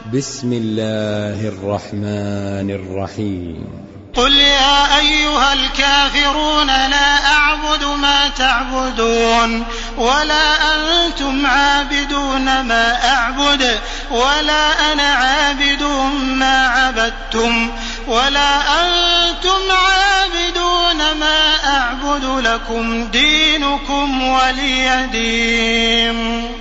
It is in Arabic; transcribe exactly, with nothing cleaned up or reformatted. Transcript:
بسم الله الرحمن الرحيم. قل يا أيها الكافرون لا أعبد ما تعبدون ولا أنتم عابدون ما أعبد ولا أنا عابد ما عبدتم ولا أنتم عابدون ما أعبد لكم دينكم ولي دين.